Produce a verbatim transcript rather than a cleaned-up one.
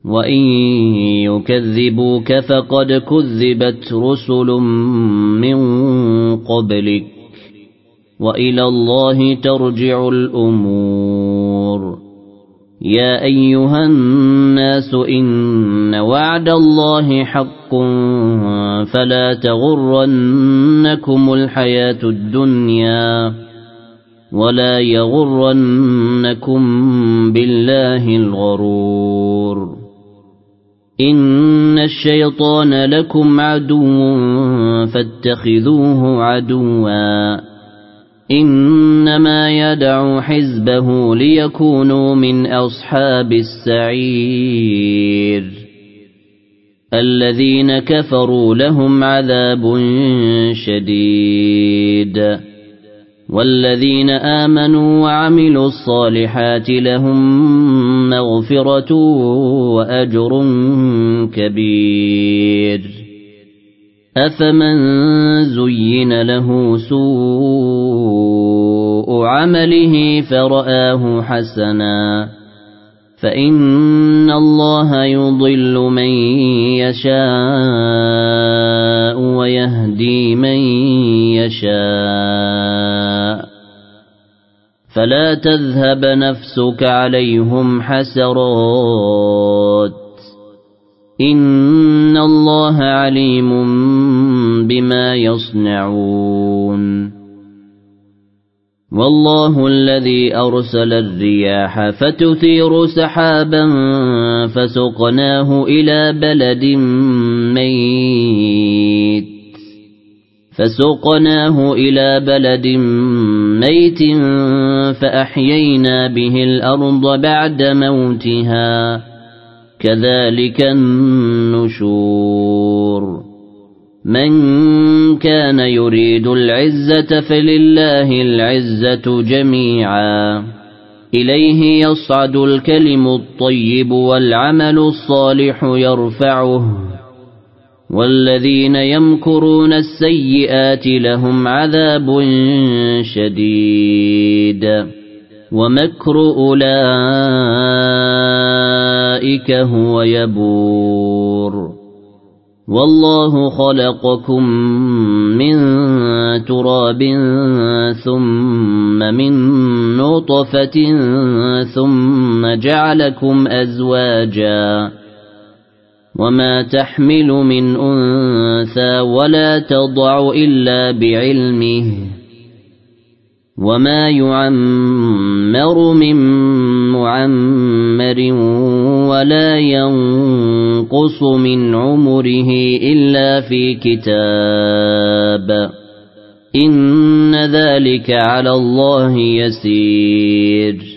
وإن يكذبوك فقد كذبت رسل من قبلك وإلى الله ترجع الأمور يا أيها الناس إن وعد الله حق فلا تغرنكم الحياة الدنيا ولا يغرنكم بالله الغرور إن الشيطان لكم عدو فاتخذوه عدوا إنما يدعو حزبه ليكونوا من أصحاب السعير الذين كفروا لهم عذاب شديد والذين آمنوا وعملوا الصالحات لهم مغفرة وأجر كبير أفمن زين له سوء عمله فرآه حسنا فإن الله يضل من يشاء ويهدي من يشاء فلا تذهب نفسك عليهم حسرات إن الله عليم بما يصنعون والله الذي أرسل الرياح فتثير سحابا فسقناه إلى بلد ميت فسقناه إلى بلد ميت فأحيينا به الأرض بعد موتها كذلك النشور من كان يريد العزة فلله العزة جميعا إليه يصعد الكلم الطيب والعمل الصالح يرفعه والذين يمكرون السيئات لهم عذاب شديد ومكر أولئك هو يبور والله خلقكم من تراب ثم من نطفة ثم جعلكم أزواجا وما تحمل من أنثى ولا تضع إلا بعلمه وما يعمر من معمر ولا ينقص من عمره إلا في كتاب إن ذلك على الله يسير